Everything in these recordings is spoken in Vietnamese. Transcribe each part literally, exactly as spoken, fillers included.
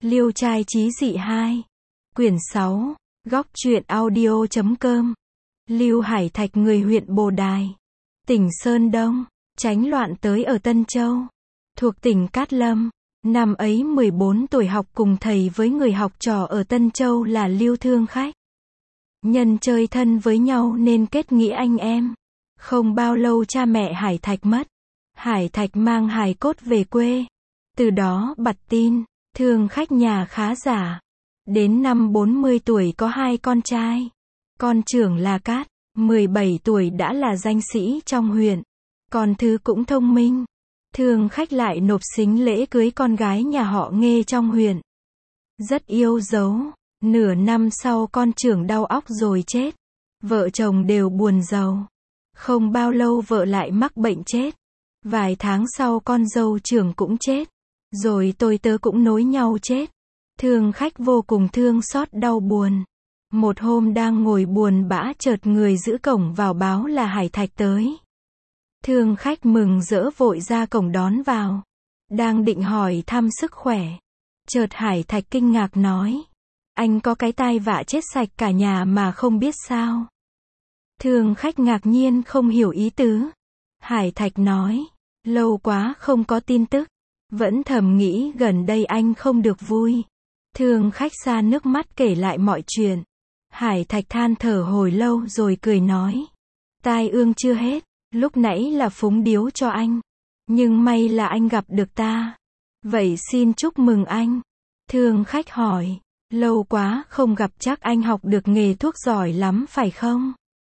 Liêu trai chí dị hai. Quyển sáu. Góc truyện audio chấm com. Lưu Hải Thạch người huyện Bồ Đài, tỉnh Sơn Đông, tránh loạn tới ở Tân Châu, thuộc tỉnh Cát Lâm. Năm ấy mười bốn tuổi học cùng thầy với người học trò ở Tân Châu là Lưu Thương Khách. Nhân chơi thân với nhau nên kết nghĩa anh em. Không bao lâu cha mẹ Hải Thạch mất. Hải Thạch mang hài cốt về quê. Từ đó bặt tin, Thương Khách nhà khá giả. Đến năm bốn mươi tuổi có hai con trai. Con trưởng là Cát, mười bảy tuổi đã là danh sĩ trong huyện. Con thứ cũng thông minh. Thương Khách lại nộp sính lễ cưới con gái nhà họ Nghê trong huyện. Rất yêu dấu. Nửa năm sau con trưởng đau óc rồi chết. Vợ chồng đều buồn rầu. Không bao lâu vợ lại mắc bệnh chết. Vài tháng sau con dâu trưởng cũng chết. Rồi tôi tớ cũng nối nhau chết. Thương Khách vô cùng thương xót đau buồn. Một hôm đang ngồi buồn bã chợt người giữ cổng vào báo là Hải Thạch tới. Thương Khách mừng rỡ vội ra cổng đón vào. Đang định hỏi thăm sức khỏe. Chợt Hải Thạch kinh ngạc nói. Anh có cái tai vạ chết sạch cả nhà mà không biết sao? Thương Khách ngạc nhiên không hiểu ý tứ. Hải Thạch nói. Lâu quá không có tin tức. Vẫn thầm nghĩ gần đây anh không được vui. Thương Khách ra nước mắt kể lại mọi chuyện. Hải Thạch than thở hồi lâu rồi cười nói. Tai ương chưa hết, lúc nãy là phúng điếu cho anh. Nhưng may là anh gặp được ta. Vậy xin chúc mừng anh. Thương Khách hỏi. Lâu quá không gặp chắc anh học được nghề thuốc giỏi lắm phải không?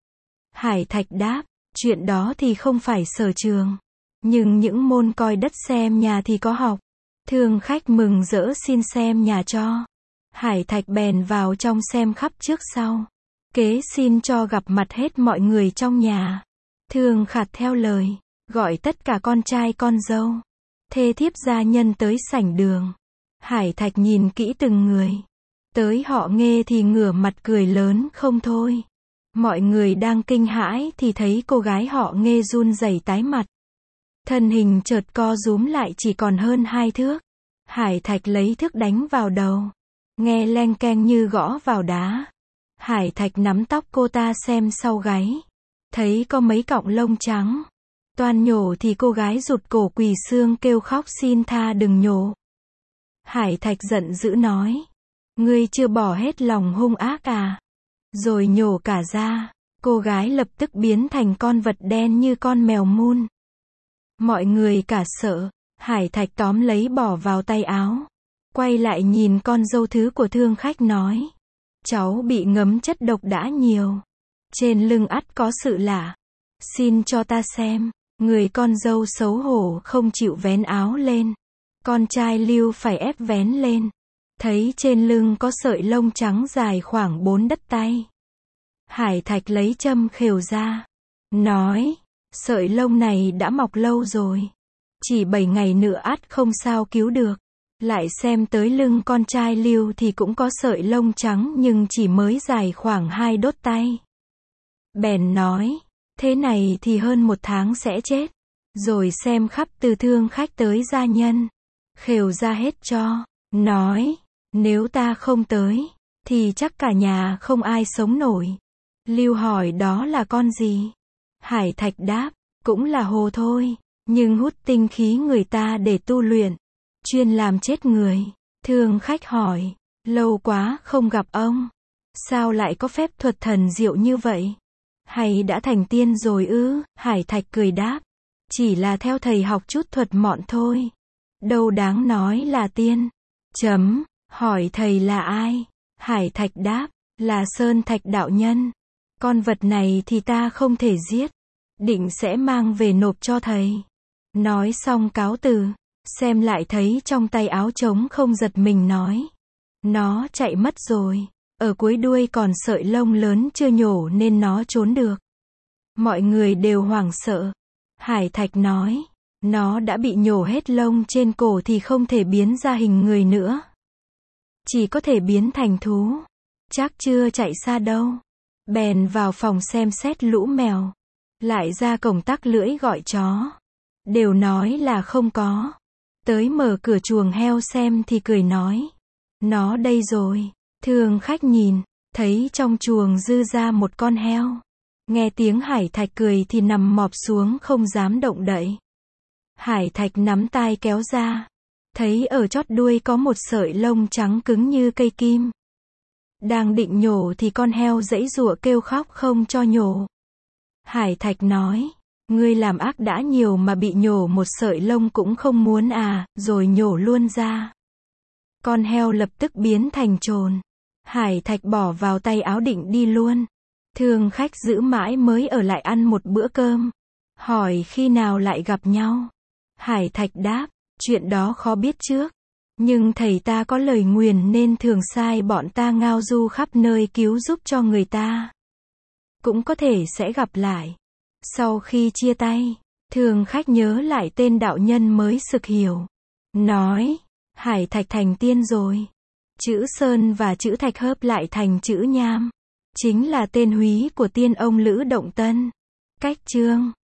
Hải Thạch đáp. Chuyện đó thì không phải sở trường. Nhưng những môn coi đất xem nhà thì có học. Thương Khách mừng rỡ xin xem nhà cho. Hải Thạch bèn vào trong xem khắp trước sau. Kế xin cho gặp mặt hết mọi người trong nhà. Thương Khạt theo lời. Gọi tất cả con trai con dâu. Thê thiếp gia nhân tới sảnh đường. Hải Thạch nhìn kỹ từng người. Tới họ Nghê thì ngửa mặt cười lớn không thôi. Mọi người đang kinh hãi thì thấy cô gái họ Nghê run rẩy tái mặt. Thân hình chợt co rúm lại chỉ còn hơn hai thước. Hải Thạch lấy thước đánh vào đầu. Nghe leng keng như gõ vào đá. Hải Thạch nắm tóc cô ta xem sau gáy. Thấy có mấy cọng lông trắng. Toan nhổ thì cô gái rụt cổ quỳ xương kêu khóc xin tha đừng nhổ. Hải Thạch giận dữ nói. Ngươi chưa bỏ hết lòng hung ác à? Rồi nhổ cả ra. Cô gái lập tức biến thành con vật đen như con mèo mun. Mọi người cả sợ. Hải Thạch tóm lấy bỏ vào tay áo. Quay lại nhìn con dâu thứ của Thương Khách nói. Cháu bị ngấm chất độc đã nhiều. Trên lưng ắt có sự lạ. Xin cho ta xem. Người con dâu xấu hổ không chịu vén áo lên. Con trai Lưu phải ép vén lên. Thấy trên lưng có sợi lông trắng dài khoảng bốn đất tay. Hải Thạch lấy châm khều ra. Nói. Sợi lông này đã mọc lâu rồi. Chỉ bảy ngày nữa ắt không sao cứu được. Lại xem tới lưng con trai Lưu thì cũng có sợi lông trắng nhưng chỉ mới dài khoảng hai đốt tay. Bèn nói. Thế này thì hơn một tháng sẽ chết. Rồi xem khắp từ Thương Khách tới gia nhân. Khều ra hết cho. Nói. Nếu ta không tới. Thì chắc cả nhà không ai sống nổi. Lưu hỏi đó là con gì? Hải Thạch đáp. Cũng là hồ thôi. Nhưng hút tinh khí người ta để tu luyện. Chuyên làm chết người. Thương Khách hỏi. Lâu quá không gặp ông. Sao lại có phép thuật thần diệu như vậy? Hay đã thành tiên rồi ư? Hải Thạch cười đáp. Chỉ là theo thầy học chút thuật mọn thôi. Đâu đáng nói là tiên. Chấm. Hỏi thầy là ai? Hải Thạch đáp. Là Sơn Thạch đạo nhân. Con vật này thì ta không thể giết. Định sẽ mang về nộp cho thầy. Nói xong cáo từ. Xem lại thấy trong tay áo trống không giật mình nói. Nó chạy mất rồi. Ở cuối đuôi còn sợi lông lớn chưa nhổ nên nó trốn được. Mọi người đều hoảng sợ. Hải Thạch nói. Nó đã bị nhổ hết lông trên cổ thì không thể biến ra hình người nữa. Chỉ có thể biến thành thú. Chắc chưa chạy xa đâu. Bèn vào phòng xem xét lũ mèo. Lại ra cổng tắc lưỡi gọi chó. Đều nói là không có. Tới mở cửa chuồng heo xem thì cười nói. Nó đây rồi. Thường khách nhìn, thấy trong chuồng dư ra một con heo. Nghe tiếng Hải Thạch cười thì nằm mọp xuống không dám động đậy. Hải Thạch nắm tai kéo ra. Thấy ở chót đuôi có một sợi lông trắng cứng như cây kim. Đang định nhổ thì con heo giãy giụa kêu khóc không cho nhổ. Hải Thạch nói, ngươi làm ác đã nhiều mà bị nhổ một sợi lông cũng không muốn à, rồi nhổ luôn ra. Con heo lập tức biến thành chồn. Hải Thạch bỏ vào tay áo định đi luôn. Thương khách giữ mãi mới ở lại ăn một bữa cơm. Hỏi khi nào lại gặp nhau. Hải Thạch đáp, chuyện đó khó biết trước. Nhưng thầy ta có lời nguyền nên thường sai bọn ta ngao du khắp nơi cứu giúp cho người ta. Cũng có thể sẽ gặp lại. Sau khi chia tay, thường khách nhớ lại tên đạo nhân mới sực hiểu. Nói, Hải Thạch thành tiên rồi. Chữ Sơn và chữ Thạch hợp lại thành chữ Nham. Chính là tên húy của tiên ông Lữ Động Tân. Cách chương